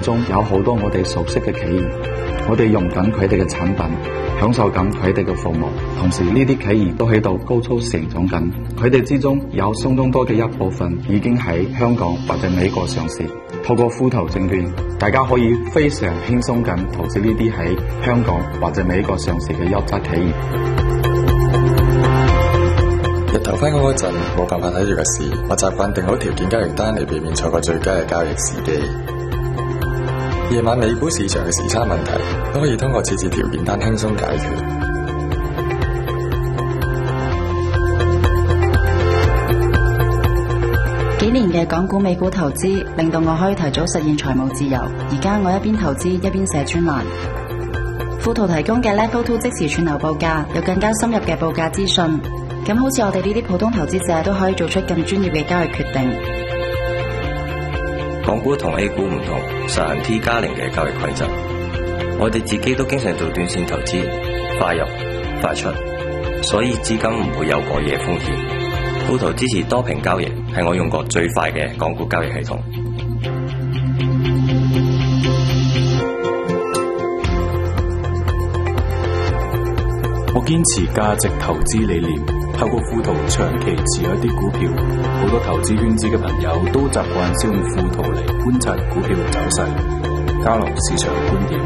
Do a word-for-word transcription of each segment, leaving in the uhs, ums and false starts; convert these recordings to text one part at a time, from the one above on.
中有好多我哋熟悉嘅企業，我哋用緊佢哋嘅產品，享受緊佢哋嘅服務，同時呢啲企業都喺度高速成長緊，佢哋之中有相當多嘅一部分已經喺香港或者美國上市。透過富途證券，大家可以非常輕鬆咁投資呢啲喺香港或者美國上市嘅優質企業。 日頭返工嗰陣冇辦法睇住個市，我習慣定好條件交易單嚟避免錯過最佳嘅交易時機。夜晚美股市場嘅時差問題都可以通過設置條件單輕鬆解決。 幾年嘅港股美股投資令到我可以提早實現財務自由。而家我一邊投資一邊寫專欄。富途提供嘅 Level Two 即時串流報價，有更加深入嘅報價資訊。咁好似我哋呢啲普通投資者都可以做出更專業嘅交易決定。 港股同 A 股唔同，實行 T 加零嘅交易規則。我哋自己都經常做短線投資，快入快出，所以資金唔會有過夜風險。富途支持多屏交易，係我用過最快嘅港股交易系統。 我堅持價值投資理念，透過富途長期持有一啲股票。好多投資圈子嘅朋友都習慣使用富途嚟觀察股票嘅走勢，交流市場觀點。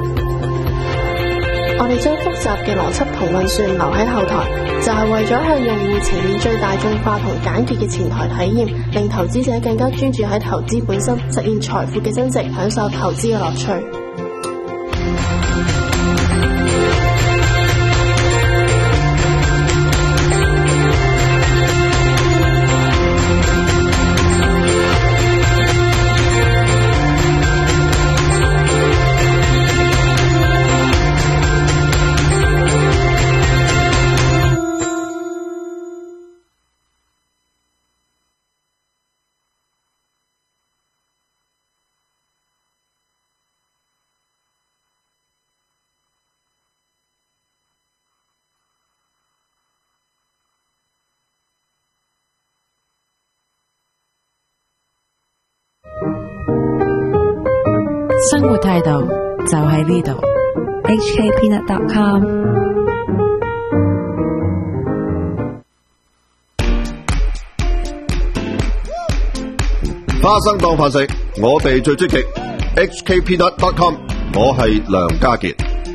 我哋將複雜嘅邏輯同運算留喺後台，就係為咗向用戶呈現最大眾化同簡潔嘅前台體驗，令投資者更加專注喺投資本身，實現財富嘅增值，享受投資嘅樂趣。 生活態度就喺呢度 H K Peanut dot com。 花生當飯食，我哋最積極 H K Peanut dot com。 我係梁家傑。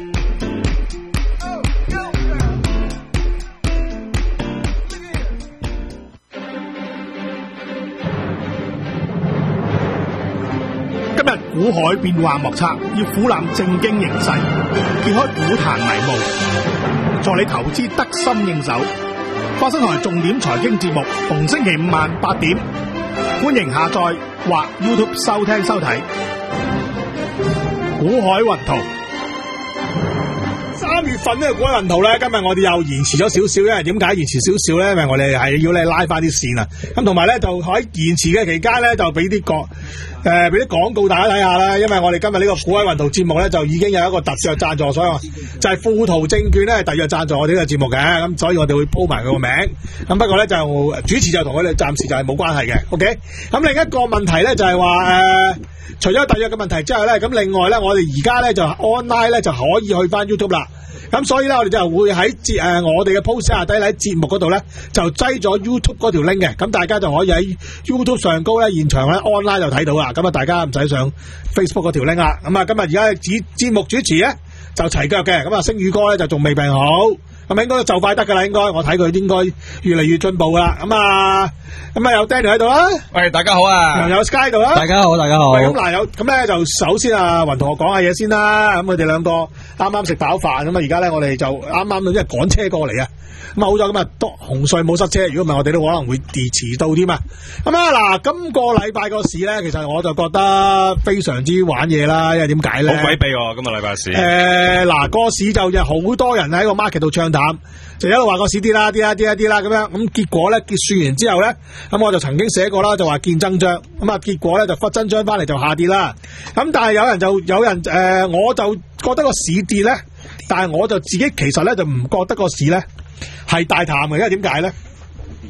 股海變幻莫測，要俯瞰正經形勢，揭開股壇迷霧，助你投資得心應手。花生台重點財經節目，逢星期五晚八點，歡迎下載或 YouTube 收聽收睇。股海雲圖。三月份呢個股海雲圖咧，今日我哋又延遲咗少少，因為點解延遲少少咧？因為我哋係要咧拉翻啲線啊。咁同埋咧，就喺延遲嘅期間咧，就俾啲個誒俾啲廣告大家睇下啦。因為我哋今日呢個股海雲圖節目咧，就已經有一個特約贊助，所以就係富途證券咧係特約贊助我哋呢個節目嘅。咁所以我哋會鋪埋佢個名。咁不過咧就主持就同佢哋暫時就係冇關係嘅。OK。咁另一個問題咧就係話誒。除咗特約嘅問題之後咧，咁另外咧，我哋而家咧就 online 咧就可以去翻 YouTube 啦。咁所以咧，我哋就會喺節誒我哋嘅 post 下低喺節目嗰度咧，就擠咗 YouTube 嗰條 link 嘅。咁大家就可以喺 YouTube 上高咧現場咧 online 就睇到啦。咁啊，大家唔使上 Facebook 嗰條 link 啦。咁啊，今日而家節節目主持咧就齊腳嘅。咁啊，星宇哥咧就仲未病好，咁應該就快得噶啦。應該我睇佢應該越嚟越進步噶啦。咁啊。咁啊，有 Daniel 喺度啦， 喂，大家好啊， 又有 Sky 度啦， 大家好，大家好。 喂，咁嗱，有咁咧就首先啊，雲同我講下嘢先啦。咁佢哋兩個啱啱食飽飯，咁啊，而家咧我哋就啱啱因為趕車過嚟啊。咁啊，好咗咁啊，多紅隧冇塞車，如果唔係我哋都可能會遲到添啊。咁啊，嗱，今個禮拜個市咧，其實我就覺得非常之玩嘢啦，因為點解咧？ 好鬼秘喎，今個禮拜市。 誒，嗱，個市就有好多人喺個 market 度唱淡，就一路話個市跌啦，跌啦，跌啦，跌啦咁樣。咁結果咧結算完之後咧，咁我就曾經寫過啦，就話見真章。咁啊，結果咧就忽真章翻嚟就下跌啦。咁但係有人就有人誒、呃，我就覺得個市跌咧，但係我就自己其實咧就唔覺得個市咧係大淡嘅，因為點解咧？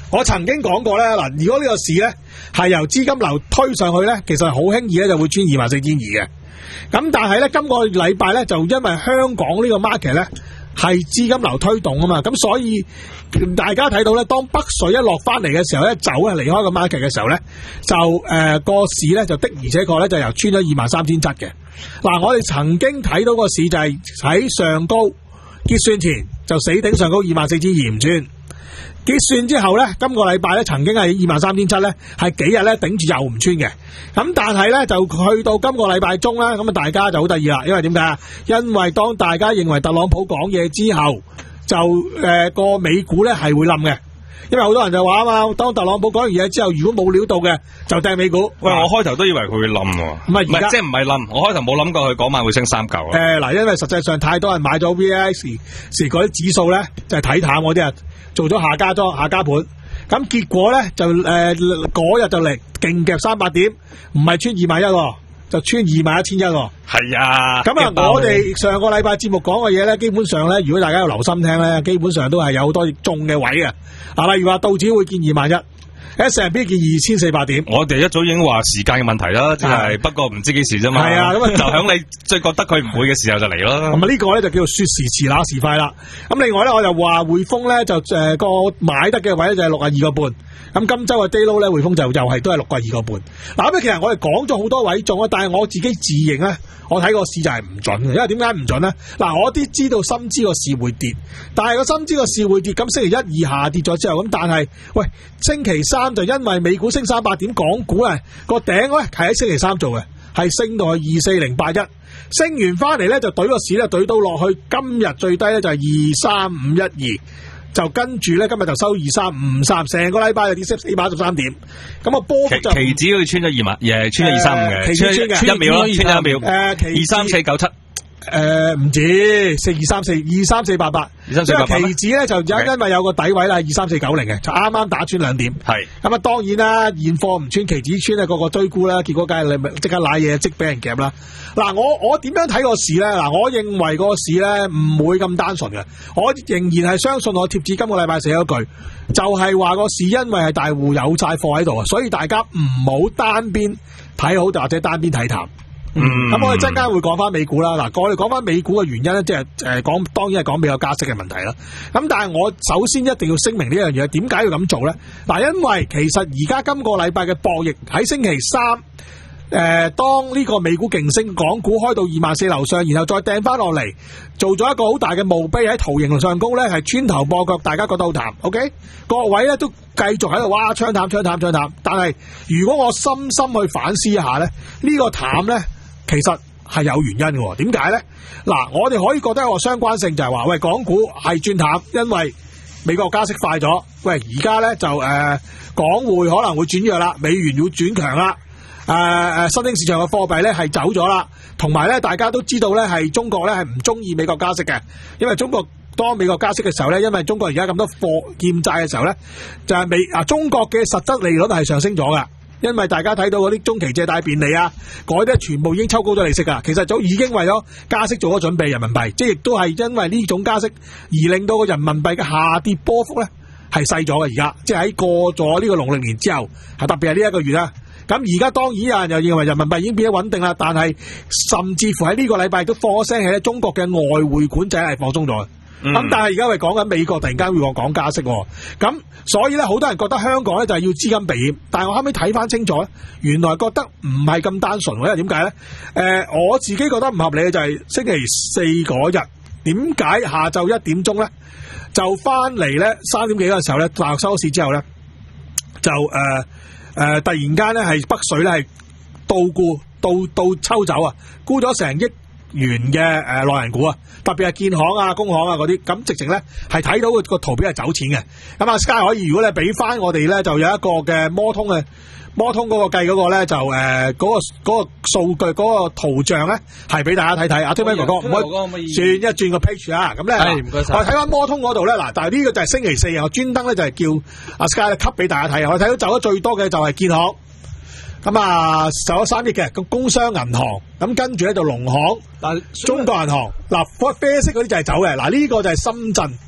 我曾經講過咧，嗱，如果呢個市咧係由資金流推上去咧，其實好輕易咧就會穿二萬四千二嘅。咁但係咧，今個禮拜咧就因為香港呢個 market 咧係資金流推動啊嘛，咁所以大家睇到咧，當北水一落翻嚟嘅時候咧，走係離開個 market 嘅時候咧，就誒個、呃、市咧就的而且確咧就由穿咗二萬三千七嘅。嗱，我哋曾經睇到個市就係喺上高結算前就死頂上高二萬四千二唔穿。結算之後咧，今個禮拜咧曾經係二萬三千七咧，係幾日咧頂住又唔穿嘅。咁但係咧就去到今個禮拜中咧，咁啊大家就好得意啦，因為點解啊？因為當大家認為特朗普講嘢之後，就誒個、呃、美股咧係會冧嘅。因為好多人就話啊嘛，當特朗普講完嘢之後，如果冇料到嘅就掟美股。 喂，我開頭都以為佢會冧喎， 唔係而家即係唔係冧，我開頭冇諗過佢嗰晚會升三嚿。 誒嗱、呃，因為實際上太多人買咗 V I X 時嗰啲指數咧，就係、是、睇淡嗰啲啊，做咗下家莊下家盤，咁結果咧就誒嗰日就嚟勁夾三百點，唔係穿二萬一喎。就穿二萬一千一喎。 係啊， 咁啊，我哋上個禮拜節目講嘅嘢咧，基本上咧，如果大家有留心聽咧，基本上都係有好多中嘅位嘅。啊，例如話道指會見二萬一 ，S and P 見二千四百點。 我哋一早已經話時間嘅問題啦，即係不過唔知幾時啫嘛。 係啊，咁啊就響你最覺得佢唔會嘅時候就嚟咯。 咁啊，呢個咧就叫做說時遲那時快啦。咁另外咧，我就話匯豐咧就誒個、呃、買得嘅位咧就係六啊二個半。咁今周嘅 day low 咧，匯豐就又係都係六個二個半。嗱，咁其實我哋講咗好多位中啊，但係我自己自認咧，我睇個市就係唔準嘅。因為點解唔準咧？嗱，我啲知道深知個市會跌，但係個深知個市會跌，咁星期一二下跌咗之後，咁但係喂，星期三就因為美股升三百點，港股啊個頂咧係喺星期三做嘅，係升到去二四零八一，升完翻嚟咧就懟個市咧懟到落去，今日最低咧就係二三五一二。就跟住咧，今日就收二三五三，成個禮拜就跌四百一十三點。咁啊，波幅就期指好似穿咗二萬，誒穿咗二三五嘅， 期指穿嘅， 一秒咯，穿咗一秒。誒， 二三四九七， 誒唔止四二三四二三四八八，二三四八八。期指咧就因因為有個底位啦，二三四九零嘅，就啱啱打穿兩點。係咁啊，當然啦，現貨唔穿，期指穿咧，個個追沽啦，結果梗係你咪即刻瀨嘢，即俾人夾啦。嗱，我我點樣睇個市咧？嗱，我認為個市咧唔會咁單純嘅。我仍然係相信我貼紙今個禮拜寫咗句，就係話個市因為係大戶有債貨喺度啊，所以大家唔好單邊睇好，或者單邊睇淡。嗯，咁我哋陣間會講翻美股啦。嗱，我哋講翻美股嘅原因咧，即係誒講，當然係講美國加息嘅問題啦。咁但係我首先一定要聲明呢樣嘢，點解要咁做咧？嗱，因為其實而家今個禮拜嘅博弈喺星期三。誒、呃，當呢個美股勁升，港股開到二萬四樓上，然後再掟翻落嚟，做咗一個好大嘅墓碑喺圖形上高咧，係穿頭破腳，大家覺得好淡。OK，各位咧都繼續喺度哇，槍淡槍淡槍淡。但係如果我深深去反思一下咧，呢、這個淡咧其實係有原因嘅。點解咧？嗱，我哋可以覺得一個相關性就係話，喂，港股係轉淡，因為美國加息快咗。喂，而家咧就誒、呃，港匯可能會轉弱啦，美元要轉強啦。誒誒、呃，新興市場嘅貨幣咧係走咗啦，同埋咧大家都知道咧係中國咧係唔中意美國加息嘅，因為中國當美國加息嘅時候咧，因為中國而家咁多貨欠債嘅時候咧，就係、是、美啊中國嘅實質利率係上升咗噶，因為大家睇到嗰啲中期借貸便利啊，嗰啲全部已經抽高咗利息噶，其實早已經為咗加息做咗準備，人民幣即係亦都係因為呢種加息而令到個人民幣嘅下跌波幅咧係細咗嘅，而家即係喺過咗呢個農曆年之後，係特別係呢一個月啦。咁而家當然有人又認為人民幣已經變得穩定啦，但係甚至乎喺呢個禮拜都放咗聲氣咧，中國嘅外匯管制係放鬆咗。咁、嗯、但係而家我哋講緊美國突然間會講講加息，咁所以咧好多人覺得香港咧就係要資金避險，但係我後尾睇翻清楚咧，原來覺得唔係咁單純。因為點解咧？誒、呃，我自己覺得唔合理嘅就係星期四嗰日，點解下晝一點鐘咧就翻嚟咧三點幾嘅時候咧，大學收市之後咧就誒。呃誒、呃，突然間咧係北水咧係倒沽倒倒抽走啊，沽咗成億元嘅誒內銀股啊，特別係建行啊、工行啊嗰啲，咁直情咧係睇到個個圖表係走錢嘅。咁啊 Sky 可以，如果你俾翻我哋咧，就有一個嘅摩通嘅摩通嗰個計嗰個咧，就誒嗰、呃嗰個嗰、嗰個數據嗰、嗰個圖像咧，係俾大家睇睇。阿 Timmy 哥哥，唔可以轉一轉個 page 啊？咁咧，我睇翻摩通嗰度咧，嗱，但係呢個就係星期四啊，我專登咧就係叫阿 Sky 咧吸俾大家睇。我睇到走得最多嘅就係建行，咁啊走咗三億嘅，咁工商銀行，咁跟住咧就農行、但中國銀行，嗱啡色嗰啲就係走嘅，嗱呢個就係深圳。誒、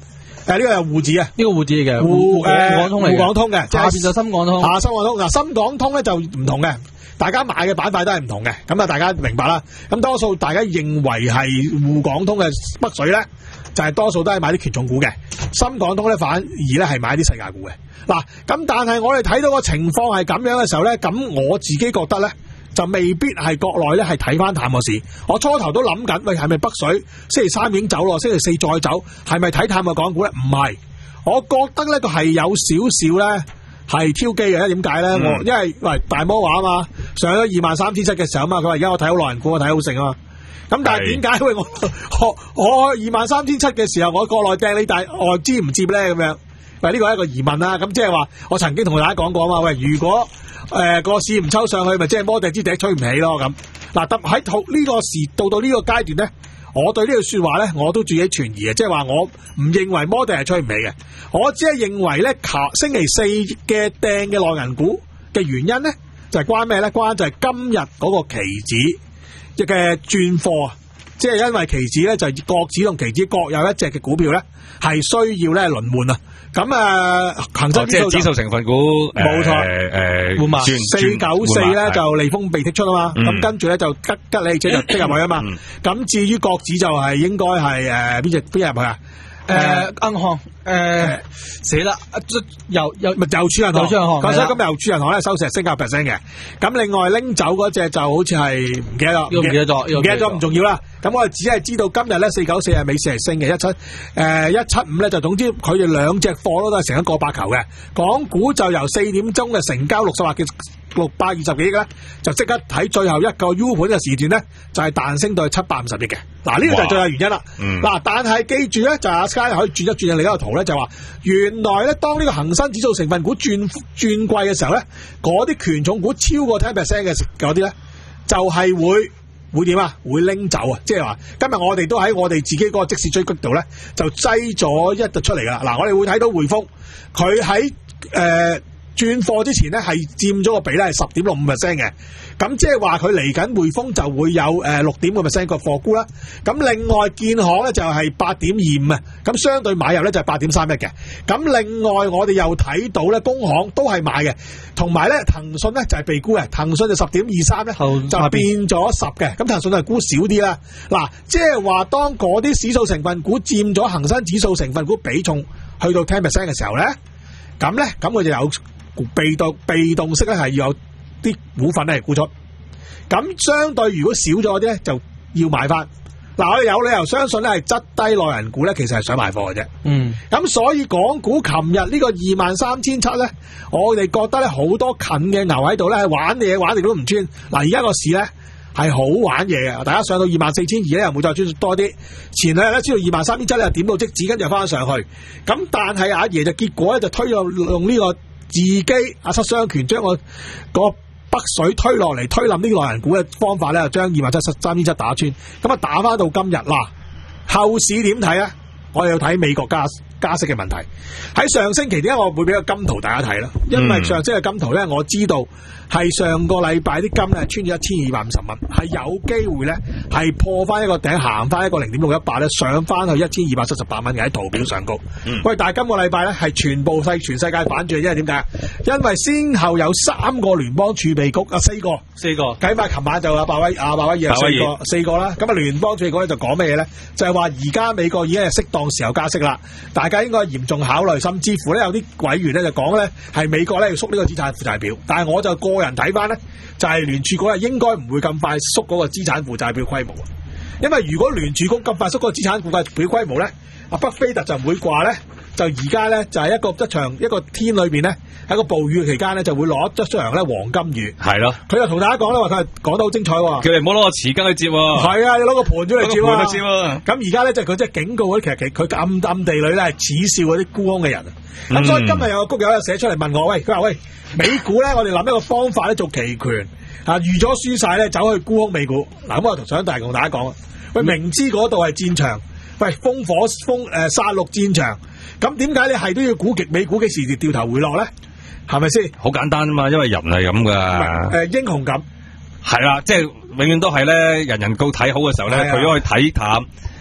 誒呢個係滬指啊， 呢個滬指嚟嘅， 滬誒港通嚟嘅， 滬港通嘅， 下邊就深港通， 啊深港通嗱深港通咧就唔同嘅。大家買嘅板塊都係唔同嘅，咁啊大家明白啦。咁多數大家認為係滬港通嘅北水咧，就係、是、多數都係買啲權重股嘅，深港通咧反而咧係買啲世界股嘅。嗱，咁但係我哋睇到個情況係咁樣嘅時候咧，咁我自己覺得咧就未必係國內咧係睇翻淡個市。我初頭都諗緊，喂係咪北水星期三已經走咯，星期四再走，係咪睇淡個港股咧？唔係，我覺得咧個係有少少咧。係挑機嘅，點解咧？我、嗯、因為喂大摩話啊嘛，上咗二萬三千七嘅時候啊嘛，佢話而家我睇好內銀股，我睇好盛啊嘛。咁但係點解？喂我我我二萬三千七嘅時候，我國內掟你大外資唔接咧咁樣？喂呢個係一個疑問啦。咁即係話我曾經同大家講過啊嘛。喂，如果誒個、呃、市唔抽上去，咪即係摩地之笛吹唔起咯咁。嗱，特喺呢個時到到呢個階段咧。我對呢句說話咧，我都自己存疑嘅，即係話我唔認為摩地係吹唔起嘅，我只係認為咧，星期四嘅掟嘅內銀股嘅原因咧，就係、是、關咩咧？關就係今日嗰個期指嘅轉貨啊，即係因為期指咧就係國指同期指各有一隻嘅股票咧，係需要咧輪換啊。咁啊，恒生指數即係指數成分股， 冇錯， 誒換碼四九四咧就利豐被剔出啊嘛，咁跟住咧就吉吉利即係即入去啊嘛，咁至於國指就係應該係誒邊隻邊入去啊？ 誒銀行誒死啦，又又咪郵儲銀行，郵儲銀行，咁所以今日郵儲銀行咧收市係升九 percent 嘅，咁另外拎走嗰隻就好似係唔記得咗，唔記得咗，唔記得咗唔重要啦。咁我哋只係知道今日咧四九四係美市係升嘅，一七誒一七五咧就總之佢哋兩隻貨都係成一個百球嘅，港股就由四點鐘嘅成交六十萬嘅六百二十幾億咧，就即刻喺最後一個 U 盤嘅時段咧，就係、是、彈升到去七百五十億嘅。嗱呢個就係最後原因啦。嗱、嗯，但係記住咧，就阿 Sky 可以轉一轉另一個圖咧，就話原來咧當呢個恒生指數成分股轉轉貴嘅時候咧，嗰啲權重股超過 ten percent 嘅嗰啲咧，就係、是、會。會點啊？會拎走啊！即係話今日我哋都喺我哋自己嗰個即時追擊度咧，就擠咗一度出嚟噶啦。嗱，我哋會睇到匯豐，佢喺誒轉貨之前咧係佔咗個比例係十點六五 percent 嘅。咁即係話佢嚟緊匯豐就會有誒六點五 percent 個貨沽啦。咁另外建行咧就係八點二五啊。咁相對買入咧就係八點三一嘅。咁另外我哋又睇到咧，工行都係買嘅，同埋咧騰訊咧就係被沽嘅。騰訊就十點二三咧就變咗十嘅。咁騰訊係沽少啲啦。嗱，即係話當嗰啲指數成分股佔咗恒生指數成分股比重去到 ten percent 嘅時候咧，咁咧咁佢就有被動被動式咧係要有啲股份咧係沽出，咁相對如果少咗啲咧就要買翻。嗱，我哋有理由相信咧係質低內銀股咧，其實係想賣貨嘅啫。嗯，咁所以港股琴日呢個二萬三千七咧，我哋覺得咧好多近嘅牛喺度咧係玩嘢玩極都唔穿。嗱，而家個市咧係好玩嘢嘅，大家上到二萬四千二咧又冇再穿多啲。前兩日咧知道二萬三千七咧點到即止，跟住又翻上去。咁但係阿爺就結果咧就推用用呢個自己阿七雙拳將個個北水推落嚟，推冧呢個內銀股嘅方法咧，就將二萬七三千七打穿，咁啊打翻到今日啦。後市點睇啊？我哋要睇美國加加息嘅問題。喺上星期點解我會俾個金圖大家睇咧？因為上星期嘅金圖咧，我知道係上個禮拜啲金咧穿咗一千二百五十蚊，係有機會咧係破翻一個頂，行翻一個零點六一八咧，上翻去一千二百七十八蚊嘅喺圖表上高。嗯、喂，但係今個禮拜咧係全部世全世界反轉，因為點解？因為先後有三個聯邦儲備局啊，四個四個，計埋琴晚就阿鮑威阿鮑威爾四個四個啦。咁啊聯邦儲備局咧就講咩嘢咧？就係話而家美國已經係適當時候加息啦，大家應該嚴重考慮，甚至乎咧有啲委員咧就講咧係美國咧要縮呢個資產負債表，但係我就個人睇翻咧，就係聯儲局係應該唔會咁快縮嗰個資產負債表規模，因為如果聯儲局咁快縮嗰個資產負債表規模咧，阿巴菲特就唔會話咧，就而家咧就係一個一場一個天裏邊咧喺個暴雨期間咧就會攞一場咧黃金雨，係咯，佢就同大家講咧話佢係講得好精彩喎，叫你唔好攞個匙羹去接喎，係啊，你攞個盤出嚟接啊，咁而家咧就佢即係警告嗰啲，其實佢暗暗地裏咧係恥笑嗰啲沽空嘅人。咁、嗯、所以今日有個谷友咧寫出嚟問我，喂，佢話喂，美股咧我哋諗一個方法咧做期權啊，預咗輸晒咧走去沽空美股。嗱，咁我想大同大家講，喂，明知嗰度係戰場，喂，烽火烽誒殺戮戰場，咁點解你係都要估極美股幾時掉頭回落咧？係咪先？好簡單啊嘛，因為人係咁噶，誒英雄感係啦，即係永遠都係咧，人人都睇好嘅時候咧，佢都去睇淡。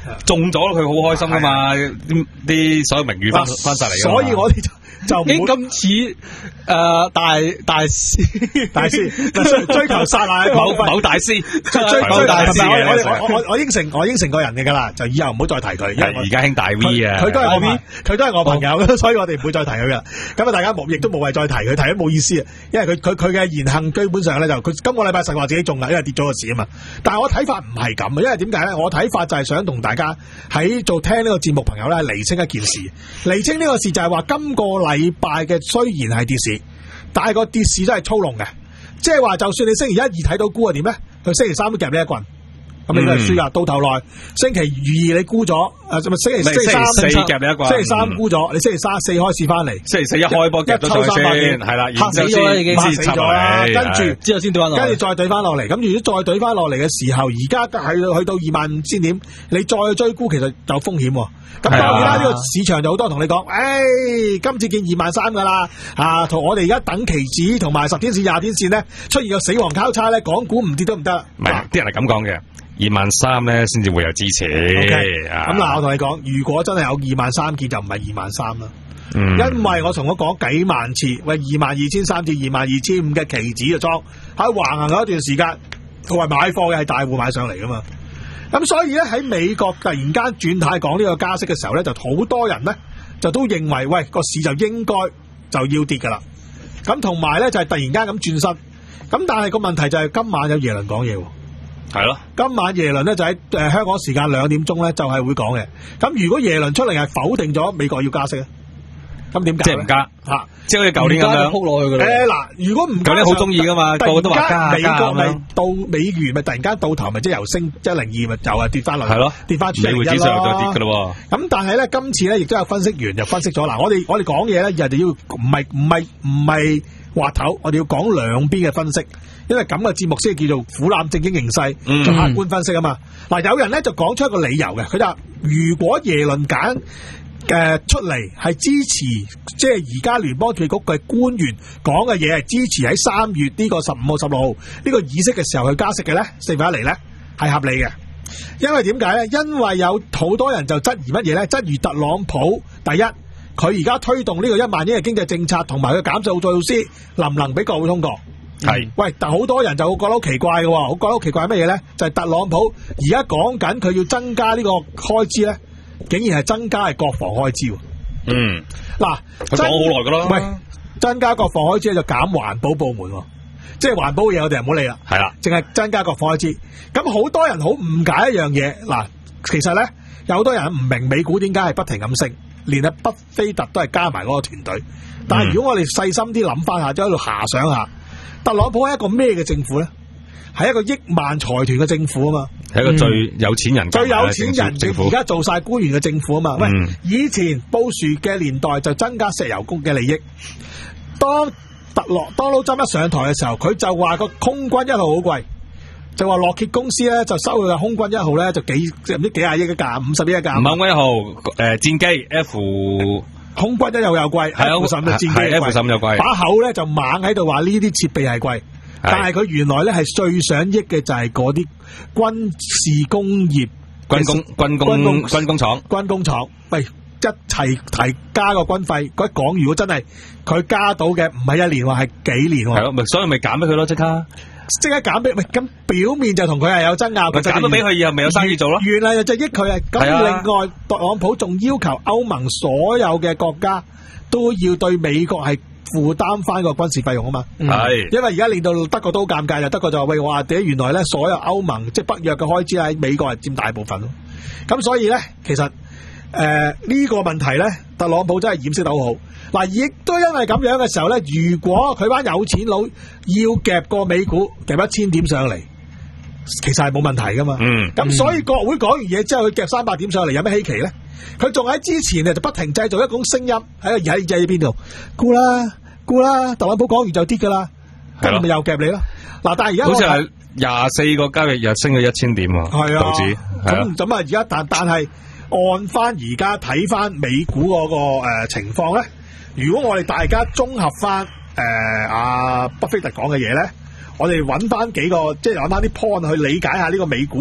中咗佢好開心噶嘛，啲啲所有名譽翻翻晒嚟。 所以我哋就。就唔咁似誒大大師大師追求殺賴某某大師， 追求大師嘅。我我我應承我應承個人嘅㗎啦，就以後唔好再提佢。 而家興大 V 啊， 佢都係我 V，佢都係我朋友，所以我哋唔會再提佢㗎。咁啊，大家冇亦都冇謂再提佢，提都冇意思啊。因為佢佢佢嘅言行基本上咧就佢今個禮拜實話自己中啦，因為跌咗個市啊嘛。但係我睇法唔係咁啊，因為點解咧？我睇法就係想同大家喺做聽呢個節目朋友咧釐清一件事，釐清呢個事就係話今個禮拜嘅雖然係跌市，但係個跌市都係操弄嘅，即係話就算你星期一二睇到沽係點咧，佢星期三都夾你一棍，咁你都係輸噶。到頭來星期二你沽咗，誒，星期星期三四夾你一棍， 星期三沽咗，你星期三四開始翻嚟， 星期四一開波夾咗上先，係啦， 嚇死咗啦已經，嚇死咗啦，跟住之後先對翻落， 跟住再對翻落嚟，咁如果再對翻落嚟嘅時候，而家係去到二萬五千點，你再追沽其實有風險。咁當然啦，呢個市場就好多同你講，誒、哎，今次見二萬三噶啦，啊，同我哋而家等期指同埋十天線、廿天線咧出現個死亡交叉咧，港股唔跌都唔得。 唔係，啲人係咁講嘅，二萬三咧先至會有支持。 咁嗱、 okay, 啊， 我同你講，如果真係有二萬三見，就唔係二萬三啦。 嗯， 因為我同我講幾萬次，喂，二萬二千三至二萬二千五嘅期指嘅倉喺橫行咗一段時間，同埋買貨嘅係大戶買上嚟噶嘛。咁所以咧喺美國突然間轉態講呢個加息嘅時候咧，就好多人咧就都認為喂個市就應該就要跌噶啦。咁同埋咧就係、是、突然間咁轉身。咁但係個問題就係今晚有耶倫講嘢。 係咯， 今晚耶倫咧就喺誒、呃、香港時間兩點鐘咧就係、是、會講嘅。咁如果耶倫出嚟係否定咗美國要加息咧？咁點解？ 即係唔加吓，即係好似舊年咁樣撲落去噶啦。誒嗱，如果唔加， 舊年好中意噶嘛，個個都話加美國咪到美元咪突然間到頭咪即係由升一零二咪又係跌翻落去，係咯，跌翻出嚟一咯。美匯指數又再跌噶咯。咁但係咧，今次咧亦都有分析員就分析咗嗱，我哋我哋講嘢咧，人哋要唔係唔係唔係滑頭，我哋要講兩邊嘅分析，因為咁嘅節目先係叫做俯瞰政經形勢，做客觀分析啊嘛。嗱、嗯，有人咧就講出一個理由嘅，佢就話如果耶倫揀。誒、呃，出嚟係支持，即係而家聯邦儲備局嘅官員講嘅嘢係支持喺三月呢個十五號、十六號呢個議息嘅時候去加息嘅咧，四分一厘咧係合理嘅。因為點解咧？因為有好多人就質疑乜嘢咧？質疑特朗普第一，佢而家推動呢個一萬億嘅經濟政策同埋佢減稅措施，能唔能俾國會通過？係、嗯、喂，但好多人就會覺得好奇怪嘅，好覺得好奇怪乜嘢咧？就係、是、特朗普而家講緊佢要增加呢個開支咧。竟然係增加係國防開支， 嗯， 嗱， 佢講好耐噶啦， 喂，增加國防開支就減環保部門，即係環保嘢我哋唔好理啦，係啦，淨係增加國防開支。咁好多人好誤解一樣嘢，嗱，其實咧有好多人唔明美股點解係不停咁升，連阿巴菲特都係加埋嗰個團隊。但係如果我哋細心啲諗翻下，就喺度遐想下，特朗普係一個咩嘅政府咧？係一個億萬財團嘅政府啊嘛， 係一個最有錢人、嗯、最有錢人政府，而家做晒官員嘅政府啊嘛。喂、嗯，以前布殊嘅年代就增加石油公嘅利益。當特洛當勞針一上台嘅時候，佢就話個空軍一號好貴，就話洛歇公司咧就收佢嘅空軍一號咧就幾唔知幾廿億一架，五十億一架。空軍一號誒、呃、戰機 F 空軍一號又貴，係 F 十五嘅戰機貴 ，F 十五又貴。把口咧就猛喺度話呢啲設備係貴。但係佢原來咧係最想益嘅就係嗰啲軍事工業、軍工、軍工、軍工、軍工廠、軍工廠，喂，一齊提加個軍費。佢講如果真係佢加到嘅唔係一年喎，係幾年喎？係咯，咪所以咪減俾佢咯，即刻即刻減俾。喂，咁表面就同佢係有爭拗，佢減咗俾佢以後咪有生意做咯。原來就益佢啊！咁另外特朗普仲要求歐盟所有嘅國家都要對美國係負擔翻個軍事費用啊嘛，係、嗯，因為而家令到德國都好尷尬，就德國就話喂，我話點原來咧所有歐盟即係北約嘅開支喺美國係佔大部分咯，咁所以咧其實誒呢、呃這個問題咧，特朗普真係掩飾得好好，嗱，亦都因為咁樣嘅時候咧，如果佢班有錢佬要夾過美股夾一千點上嚟，其實係冇問題噶嘛，嗯，咁所以國會講完嘢之後，佢夾三百點上嚟，有咩稀奇咧？佢仲喺之前咧就不停製造一種聲音喺度喺喺邊度沽啦沽啦，特朗普講完就跌噶啦，咁咪又夾你咯。嗱，但係而家好似係廿四個交易日升咗一千點喎，係啊，道指咁咁啊，而家但但係按翻而家睇翻美股嗰、那個誒、呃、情況咧，如果我哋大家綜合翻誒阿巴菲特講嘅嘢咧，我哋揾翻幾個即係揾翻啲 point 去理解下呢個美股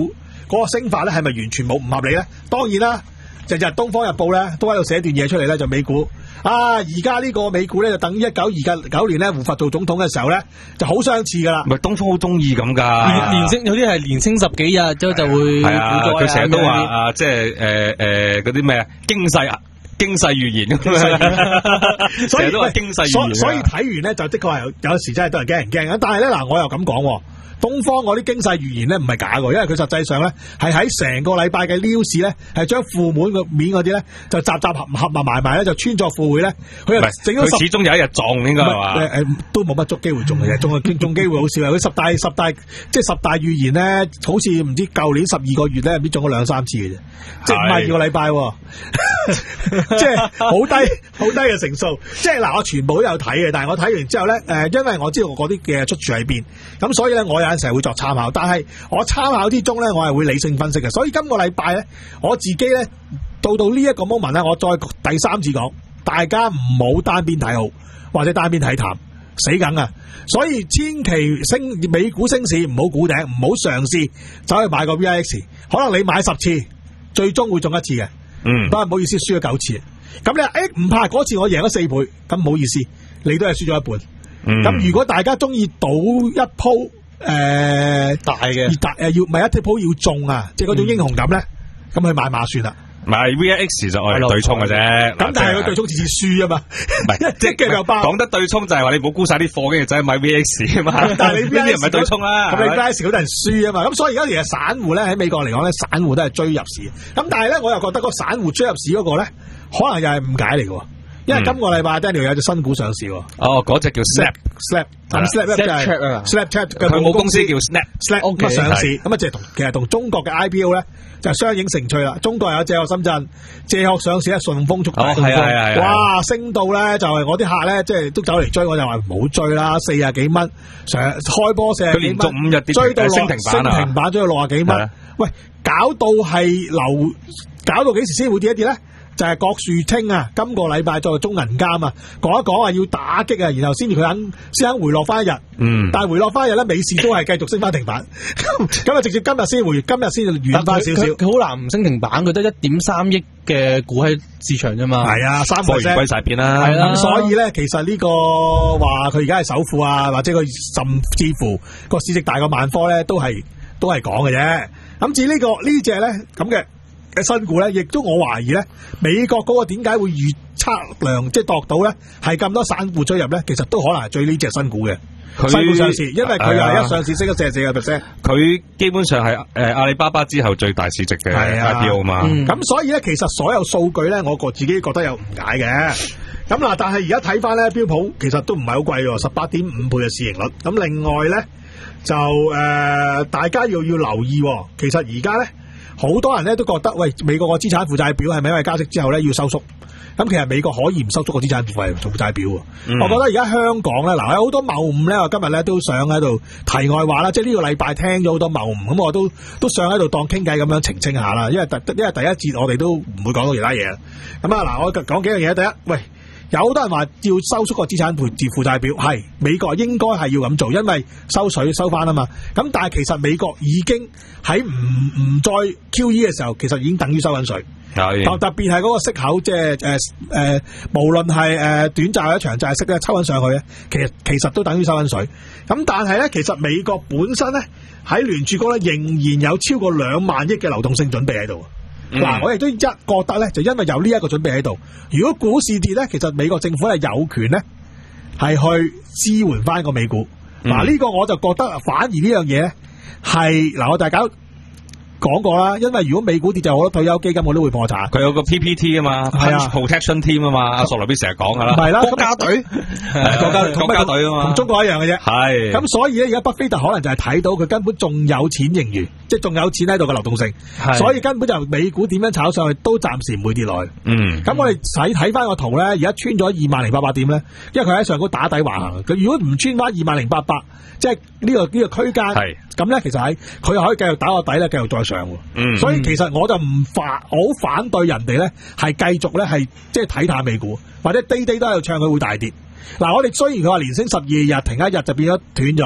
嗰個升法咧係咪完全冇唔合理咧？當然啦，日日《東方日報》咧都喺度寫段嘢出嚟咧，就美股啊，而家呢個美股咧就等於一九二九年咧胡佛做總統嘅時候咧就好相似噶啦。 唔係東方好中意咁噶， 連升有啲係連升十幾日之後就會係啊，佢成日都話啊，即係誒誒嗰啲咩啊經濟啊。經濟預言咁樣， 所以都係經濟預言。 所以睇完咧，就的確係有有時真係都係驚人驚嘅。但係咧嗱，我又咁講，東方嗰啲經濟預言咧唔係假嘅，因為佢實際上咧係喺成個禮拜嘅 news 咧係將負面個面嗰啲咧就集集合合埋埋埋咧就穿作附會咧，佢又整咗佢始終有一日中應該係嘛？ 誒誒，都冇乜足機會中嘅，中嘅中機會好少嘅。佢十大十大即係十大預言咧，好似唔知舊年十二個月咧唔知中咗兩三次嘅啫，即係唔係二個禮拜。即係好低好低嘅成數，即係嗱，我全部都有睇嘅，但係我睇完之後咧，誒、呃，因為我知道我嗰啲嘅出處喺邊，咁所以咧，我有陣時會作參考，但係我參考之中咧，我係會理性分析嘅，所以今個禮拜咧，我自己咧到到呢一個 moment 咧，我再第三次講，大家唔好單邊睇好或者單邊睇淡，死梗啊！所以千祈升美股升市唔好估頂，唔好嘗試走去買個 V I X， 可能你買十次，最終會中一次嘅。嗯，不過唔好意思，輸咗九次。咁你話誒唔怕嗰次我贏咗四倍，咁唔好意思，你都係輸咗一半。咁、嗯、如果大家中意賭一鋪誒、呃、大嘅大誒要唔係一鋪要中啊，即係嗰種英雄感咧，咁、嗯、去買馬算啦。 買 V I X 就係對沖嘅啫， 咁但係佢對沖次次輸啊嘛， 唔係即係跟住又包講得對沖就係話你唔好沽晒啲貨，跟住走去買 V I X 啊嘛。但係你呢啲唔係對沖啦，咁你 V I X 好多人輸啊嘛，咁所以而家其實散戶咧喺美國嚟講咧，散戶都係追入市，咁但係咧我又覺得個散戶追入市嗰個咧，可能又係誤解嚟嘅，因為今個禮拜 Daniel 有隻新股上市。 哦，嗰隻叫 Snap Snap，咁 Snap 就係 Snapchat 佢母公司叫 Snap Snap 咁上市，咁啊即係同其實同中國嘅 I P O 咧。就相映成趣啦！中國有借殼深圳，借殼上市咧順豐速遞， 係啊係啊， 哇升到咧就係、是、我啲客咧，即係都走嚟追，我就話唔好追啦，四十幾蚊，上開波四十幾蚊，五日追到升停板啊，升停板追到六十幾蚊，喂，搞到係流，搞到幾時先會跌一跌咧？就係郭樹清啊，今個禮拜作為中銀監啊，講一講啊，要打擊啊，然後先至佢肯先肯回落翻一日。嗯，但係回落翻一日咧，美市都係繼續升翻停板。咁啊，直接今日先回，今日先軟翻少少。 佢好難唔升停板，佢得一點三億嘅股喺市場啫嘛。 係啊，三個 percent 歸晒邊啦。 係啦，咁所以咧，其實呢個話佢而家係首富啊，或者佢甚至乎個市值大過萬科咧，都係都係講嘅啫。咁至於呢個呢隻咧咁嘅。嘅新股咧，亦都我懷疑咧，美國嗰個點解會預測量即係度到咧，係咁多散戶追入咧，其實都可能係追呢隻新股嘅新股上市，因為佢又係一上市升咗四十四個 percent， 佢基本上係誒、呃、阿里巴巴之後最大市值嘅 I P O 嘛。 咁、嗯、所以咧，其實所有數據咧，我個自己覺得有誤解嘅。咁嗱，但係而家睇翻咧，標普其實都唔係好貴喎，十八點五倍嘅市盈率。咁另外咧，就誒、呃、大家要要留意，其實而家咧。好多人咧都覺得，喂，美國個資產負債表係咪因為加息之後咧要收縮？咁其實美國可以唔收縮個資產負債表喎。嗯、我覺得而家香港咧，嗱有好多謬誤咧，我今日咧都想喺度題外話啦，即係呢個禮拜聽咗好多謬誤，咁我都都想喺度當傾偈咁樣澄清下啦。因為第因為第一節我哋都唔會講到其他嘢。咁啊嗱，我講幾樣嘢。第一，喂。有好多人話要收縮個資產負負債表，係美國應該係要咁做，因為收水收翻啊嘛。咁但係其實美國已經喺唔唔再 Q E 嘅時候，其實已經等於收緊水。係特別係嗰個息口，即係誒誒，無論係誒短債或者長債息咧，抽緊上去咧，其實其實都等於收緊水。咁但係咧，其實美國本身咧喺聯儲局咧仍然有超過兩萬億嘅流動性準備喺度。嗱、嗯，我亦都一覺得咧，就因為有呢一個準備喺度。如果股市跌咧，其實美國政府係有權咧，係去支援翻個美股。嗱、嗯，呢、這個我就覺得反而呢樣嘢咧，係嗱，我大家講過啦，因為如果美股跌就好多退休基金我都會破產。 佢有個 P P T 啊嘛 ，Punch Protection Team 啊嘛，阿索羅比成日講噶啦。 係啦， 國家隊，國家國家隊啊嘛， 同中國一樣嘅啫。 係。 咁所以咧，而家巴菲特可能就係睇到佢根本仲有錢盈餘，即係仲有錢喺度嘅流動性，所以根本就美股點樣炒上去都暫時唔會跌落去。嗯。咁我哋睇睇翻個圖咧，而家穿咗二萬零八百點咧，因為佢喺上高打底橫行。佢如果唔穿翻二萬零八百，即係呢個呢個區間，咁咧其實喺佢又可以繼續打個底咧，繼續再上。嗯。所以其實我就唔反，好反對人哋咧係繼續咧係即係睇淡美股，或者低低都喺度唱佢會大跌。嗱，我哋雖然佢話連升十二日停一日就變咗斷咗，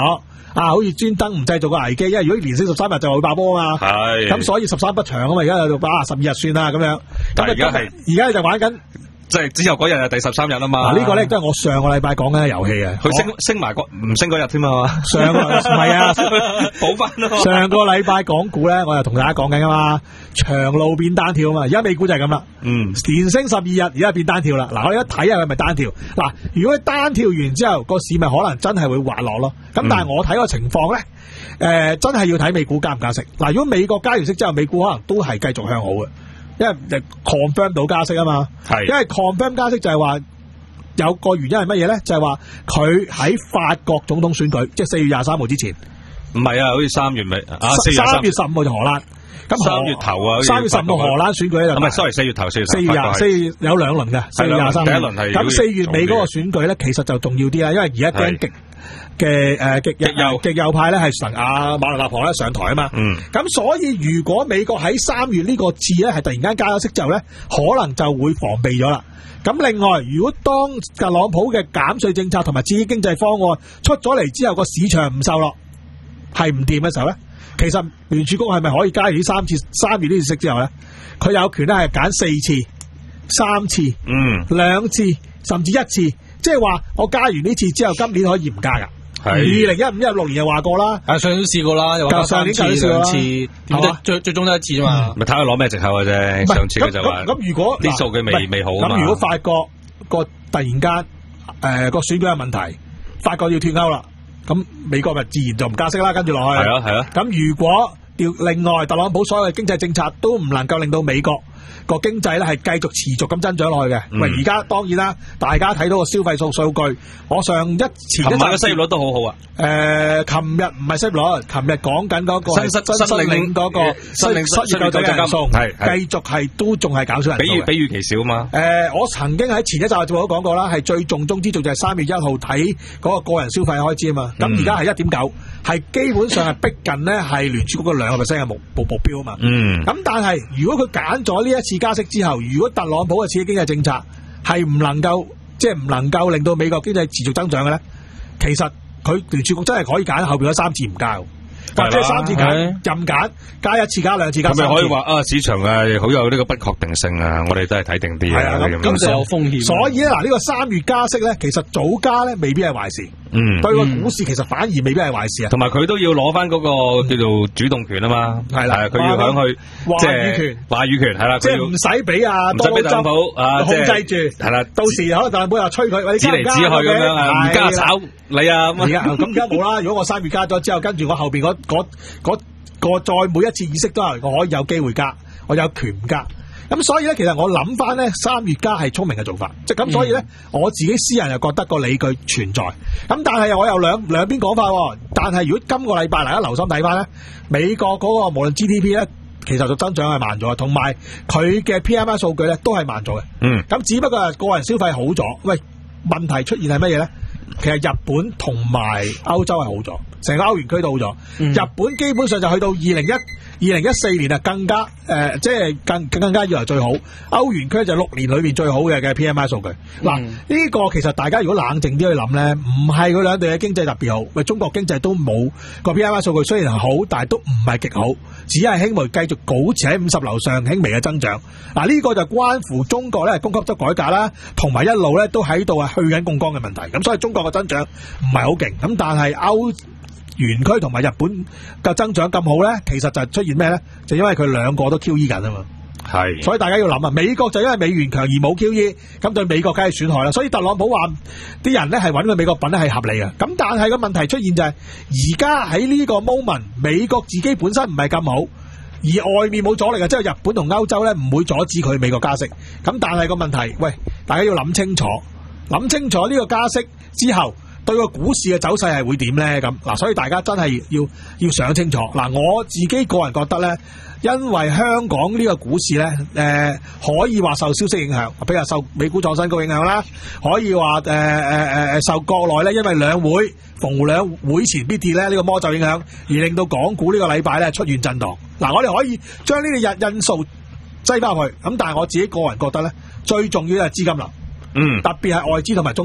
啊，好似專登唔製造個危機，因為如果連升十三日就會爆波啊嘛。 係。 咁所以十三不長啊嘛，而家就啊十二日算啦咁樣。 但係而家係而家就玩緊。 即係之後嗰日係第十三日啊嘛。 嗱、啊，呢、這個咧都係我上個禮拜講緊嘅遊戲啊。 佢升升埋個唔升嗰日添啊嘛。 上個唔係啊， 補翻咯。 上個禮拜港股咧，我又同大家講緊噶嘛，長路變單跳啊嘛。而家美股就係咁啦。嗯。連升十二日，而家變單跳啦。嗱，我哋一睇下係咪單跳。嗱，如果單跳完之後個市咪可能真係會滑落咯。咁但係我睇個情況咧，誒、呃，真係要睇美股加唔加息。嗱，如果美國加完息之後，美股可能都係繼續向好嘅。因為 confirm 到加息啊嘛，係，因為 confirm 加息就係話有個原因係乜嘢咧？就係話佢喺法國總統選舉，即係四月廿三號之前， 唔係啊，好似三月尾啊， 三月十五號就荷蘭，咁三月頭啊， 三月十五號荷蘭選舉咧就唔係 ，sorry， 四月頭，四月四月廿四月有兩輪嘅，四月廿三號， 第一輪係咁四月尾嗰個選舉咧，其實就重要啲啦，因為而家驚極嘅誒極右極右派咧係神阿馬雲阿婆咧上台啊嘛，嗯，咁所以如果美國喺三月呢個字咧係突然間加咗息之後咧，可能就會防備咗啦。咁另外，如果當特朗普嘅減稅政策同埋刺激經濟方案出咗嚟之後，個市場唔受落，係唔掂嘅時候咧，其實聯儲局係咪可以加完呢三次三月呢次息之後咧，佢有權咧係揀四次、三次、嗯、兩次甚至一次，即係話我加完呢次之後，今年可以唔加噶。二零一五、一六年又話過啦， 啊上年都試過啦，又話上年試兩次，點解最最終都一次啫嘛？ 咪睇佢攞咩藉口嘅啫。上次佢就話咁，如果啲數據未未好啊嘛。 咁如果法國個突然間誒個選舉有問題，法國要脫歐啦，咁美國咪自然就唔加息啦，跟住落去。 係啊係啊。 咁如果調另外特朗普所有嘅經濟政策都唔能夠令到美國個經濟咧係繼續持續咁增長落去嘅，喂、嗯！而家當然啦，大家睇到個消費數數據，我上一前琴晚嘅失業率都好好啊。 誒、呃，琴日唔係失業率，琴日講緊嗰個新失新領嗰個新領失業救濟金數，係繼續係都仲係減少人數， 比預比預期少嘛。 誒、呃，我曾經喺前一集節目都講過啦，係最重中之重就係三月一號睇嗰個個人消費開支啊嘛。咁而家係一點九，係基本上係逼近呢係聯儲局個兩個 percent 嘅目目目標啊嘛。嗯。咁但係如果佢揀咗呢一次加息之後，如果特朗普嘅刺激經濟政策係唔能夠即係唔能夠令到美國經濟持續增長嘅咧，其實佢聯儲局真係可以揀後邊嗰三次唔加，或者三次揀任揀，加一次加兩次加三次。 係咪可以話啊？市場啊好有呢個不確定性啊！我哋都係睇定啲啊。 咁就有風險。所以咧嗱，呢個三月加息咧，其實早加咧未必係壞事。嗯，對個股市其實反而未必係壞事啊。 同埋佢都要攞翻嗰個叫做主動權啊嘛。係啦，佢要響去即係話語權係啦， 即係唔使俾啊， 唔使俾特朗普啊控制住係啦。到時可能特朗普又吹佢， 指嚟指去咁樣啊，唔加炒你啊。 而家咁而家冇啦。如果我三月加咗之後，跟住我後邊嗰嗰嗰個再每一次議息都係我可以有機會加，我有權唔加。咁所以咧，其實我諗翻咧，三月加係聰明嘅做法，即係咁。所以咧，嗯、我自己私人又覺得個理據存在。咁但係我有兩兩邊講法。但係如果今個禮拜大家留心睇翻咧，美國嗰個無論 G D P 咧，其實就增長係慢咗，同埋佢嘅 P M I 數據咧都係慢咗嘅。嗯。咁只不過係個人消費好咗。喂，問題出現係乜嘢咧？其實日本同埋歐洲係好咗，成個歐元區都好咗。嗯、日本基本上就去到二零一二零一四年啊，更加誒、呃，即係更更加以來最好。歐元區就六年裏邊最好嘅嘅 P M I 數據。嗱、嗯，呢、這個其實大家如果冷靜啲去諗咧，唔係佢兩地嘅經濟特別好，喂，中國經濟都冇個 P M I 數據雖然係好，但係都唔係極好，只係輕微繼續保持喺五十樓上輕微嘅增長。嗱，呢個就關乎中國咧供給側改革啦，同埋一路咧都喺度係去緊槓桿嘅問題。咁所以中國嘅增長唔係好勁，咁但係歐元區同埋日本嘅增長咁好咧，其實就出現咩咧？就因為佢兩個都 Q E 緊啊嘛。係，所以大家要諗啊，美國就因為美元強而冇 Q E， 咁對美國梗係損害啦。所以特朗普話啲人咧係揾佢美國品咧係合理嘅。咁但係個問題出現就係、是，而家喺呢個 moment， 美國自己本身唔係咁好，而外面冇阻力嘅，即係日本同歐洲咧唔會阻止佢美國加息。咁但係個問題，喂，大家要諗清楚，諗清楚呢個加息之後對個股市嘅走勢係會點咧？咁嗱，所以大家真係要要想清楚。嗱，我自己個人覺得咧，因為香港呢個股市咧，誒、呃、可以話受消息影響，比如受美股創新高影響啦，可以話誒誒誒受國內咧，因為兩會逢兩會前必跌咧，呢、這個魔咒影響，而令到港股呢個禮拜咧出現震盪。嗱，我哋可以將呢啲因因素擠翻去，咁但係我自己個人覺得咧，最重要係資金流，嗯，特別係外資同埋中資。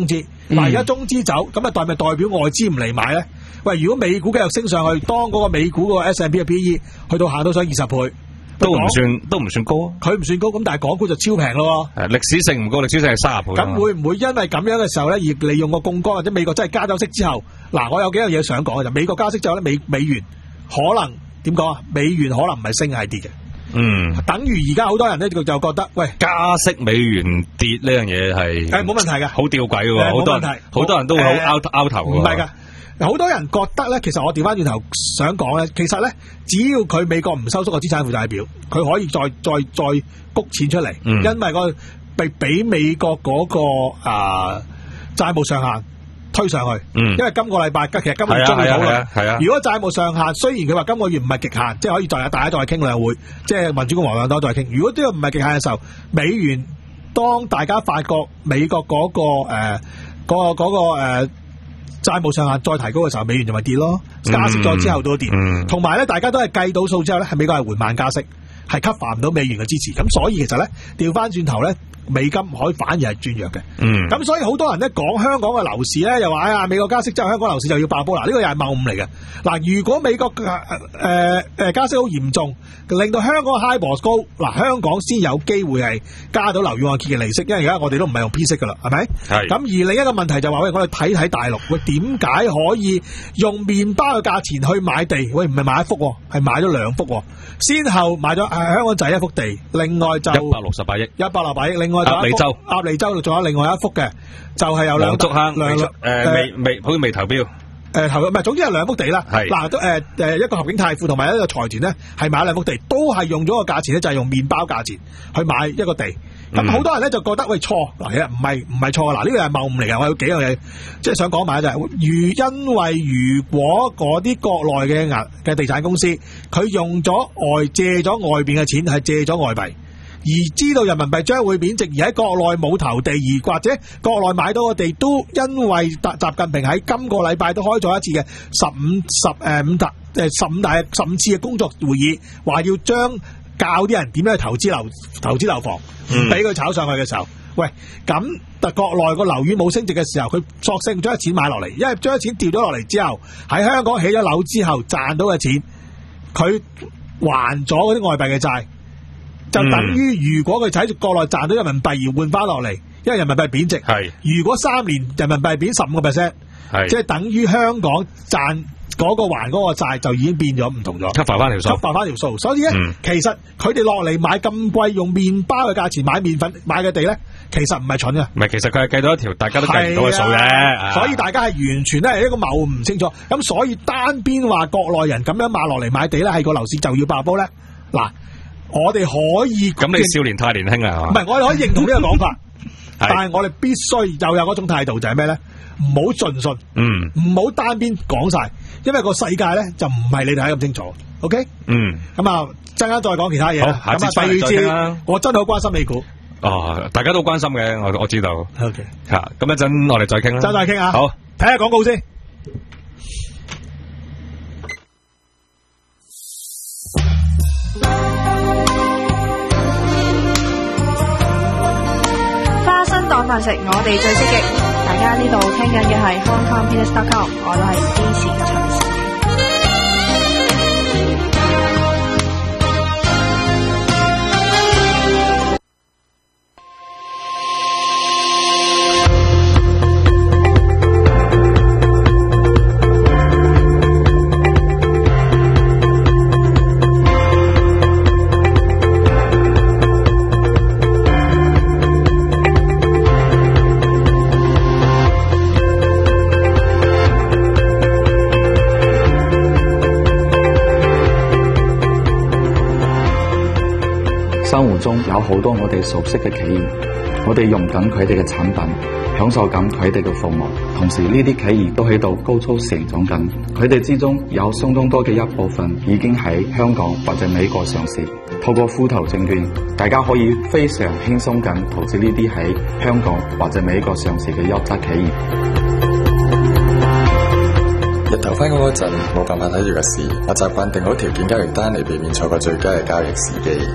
嗱，而家中資走，咁啊代咪代表外資唔嚟買咧？喂，如果美股繼續升上去，當嗰個美股嗰個 S and P 嘅 P E 去到行到上二十倍， 都唔算都唔算高， 佢唔算高，咁但係港股就超平咯。 係歷史性唔高，歷史性係三十倍。 咁會唔會因為咁樣嘅時候咧，而利用個槓桿或者美國真係加咗息之後，嗱，我有幾樣嘢想講嘅就美國加息之後咧，美美元可能點講啊？美元可能唔係升係跌嘅。 嗯， 等於而家好多人咧就覺得，喂， 加息美元跌呢樣嘢係誒冇問題嘅， 好吊詭嘅，好多人好多人都會好拗拗頭嘅。 唔係㗎。好多人覺得咧，其實我調翻轉頭想講咧，其實咧，只要佢美國唔收縮個資產負債表，佢可以再再再谷錢出嚟，嗯、因為個被俾美國嗰、那個啊債務上限推上去。嗯、因為今個禮拜其實今個月中會討論，啊啊啊、如果債務上限雖然佢話今個月唔係極限，即係可以再大家再傾兩會，即係民主共和兩黨再傾。如果呢個唔係極限嘅時候，美元當大家發覺美國嗰、那個誒嗰、呃那個嗰、那個誒。呃債務上限再提高嘅時候，美元就咪跌咯。加息咗之後都跌，同埋咧，大家都係計到數之後咧，係美國係緩慢加息，係 cover 唔到美元嘅支持。咁所以其實咧，調翻轉頭咧，美金可以反而係轉弱嘅。咁、嗯、所以好多人咧講香港嘅樓市咧，又話哎呀美國加息之後香港樓市就要爆煲。嗱，呢個又係謬誤嚟嘅。嗱，如果美國誒誒誒加息好嚴重，令到香港嘅 HIBOR高，嗱，香港先有機會係加到樓宇按揭嘅利息，因為而家我哋都唔係用 P 息噶啦，係咪？係。咁而另一個問題就話、是、喂，我哋睇睇大陸，喂，點解可以用麵包嘅價錢去買地？喂，唔係買一幅，係買咗兩幅，先後買咗誒、呃、香港仔一幅地，另外就一百六十八億， 一百六十八億，另外就鴨脷洲， 鴨脷洲仲有另外一幅嘅，就係、是、有兩竹坑， 兩誒未未好似未投標。 誒投唔係，總之係兩幅地啦。係嗱，都誒誒一個合景泰富同埋一個財團咧，係買兩幅地，都係用咗個價錢咧，就係用麵包價錢去買一個地。咁好、嗯、多人咧就覺得喂錯，嗱其實唔係唔係錯啊！嗱呢個係謬誤嚟嘅。我有幾樣嘢即係想講埋就係、是，如因為如果嗰啲國內嘅銀嘅地產公司，佢用咗外借咗外邊嘅錢，係借咗外幣。而知道人民幣將會貶值，而喺國內冇投地，而或者國內買到嘅地都因為習習近平喺今個禮拜都開咗一次嘅十五十誒五大誒十五大十五次嘅工作會議，話要將教啲人點樣去投資樓投資樓房，唔俾佢炒上去嘅時候，喂咁但國內個樓宇冇升值嘅時候，佢索性將啲錢買落嚟，因為將啲錢掉咗落嚟之後，喺香港起咗樓之後賺到嘅錢，佢還咗嗰啲外幣嘅債。就等於如果佢喺國內賺到人民幣而換翻落嚟，因為人民幣貶值。係如果三年人民幣貶十五個 percent，係即係等於香港賺嗰個還嗰個債就已經變咗唔同咗。 cover 翻條數 cover 翻條數。所以咧，嗯、其實佢哋落嚟買咁貴用麵包嘅價錢買麵粉買嘅地咧，其實唔係蠢嘅。 唔係，其實佢係計到一條大家都計唔到嘅數嘅。 啊、所以大家係完全咧係一個謬誤唔清楚。咁所以單邊話國內人咁樣買落嚟買地咧，係個樓市就要爆煲咧。嗱。我哋可以咁，你少年太年輕啦，係嘛？ 唔係，我哋可以認同呢個講法，但係我哋必須又有嗰種態度，就係咩咧？唔好盡信，嗯，唔好單邊講晒，因為個世界咧就唔係你哋睇咁清楚。OK，嗯，咁啊，陣間再講其他嘢。好，下次第二次，我真係好關心美股。 哦，大家都關心嘅，我我知道。 OK， 吓，咁一陣我哋再傾啦。 再再傾啊！ 好， 睇下廣告先。 當飯食，我哋最積極。大家呢度聽緊嘅係 Hong Kong P S dot com， 我都係支持嘅陳事。 生活中有好多我哋熟悉嘅企業，我哋用緊佢哋嘅產品，享受緊佢哋嘅服務，同時呢啲企業都喺度高速成長緊，佢哋之中有相當多嘅一部分已經喺香港或者美國上市。透過富途證券，大家可以非常輕鬆咁投資呢啲喺香港或者美國上市嘅優質企業。 日頭返工嗰陣冇辦法睇住個市，我習慣定好條件交易單嚟避免錯過最佳嘅交易時機。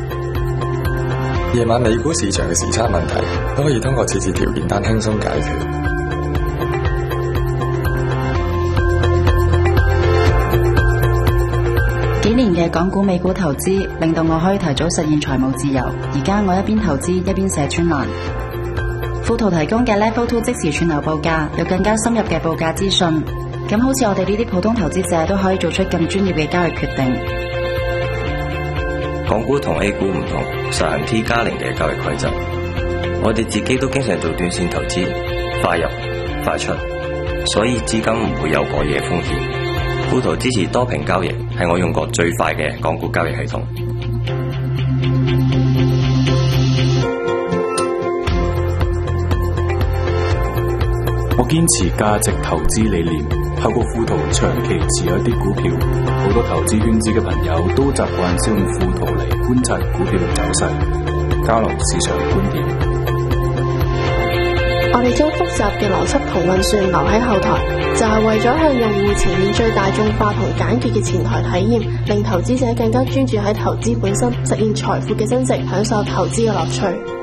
夜晚美股市場嘅時差問題都可以通過設置條件單輕鬆解決。 年嘅港股美股投資，令到我可以提早實現財務自由。而家我一邊投資一邊寫專欄。富途提供嘅 Level Two 即時串流報價，有更加深入嘅報價資訊。咁好似我哋呢啲普通投資者都可以做出更專業嘅交易決定。 港股同 A 股唔同，實行 T 加零嘅交易規則。我哋自己都經常做短線投資，快入快出，所以資金唔會有過夜風險。富途支持多屏交易，係我用過最快嘅港股交易系統。 我堅持價值投資理念，透過富途長期持有一啲股票。好多投資圈子嘅朋友都習慣使用富途嚟觀察股票嘅走勢，交流市場觀點。 我哋將複雜嘅邏輯同運算留喺後台，就係為咗向用戶呈現最大眾化同簡潔嘅前台體驗，令投資者更加專注喺投資本身，實現財富嘅增值，享受投資嘅樂趣。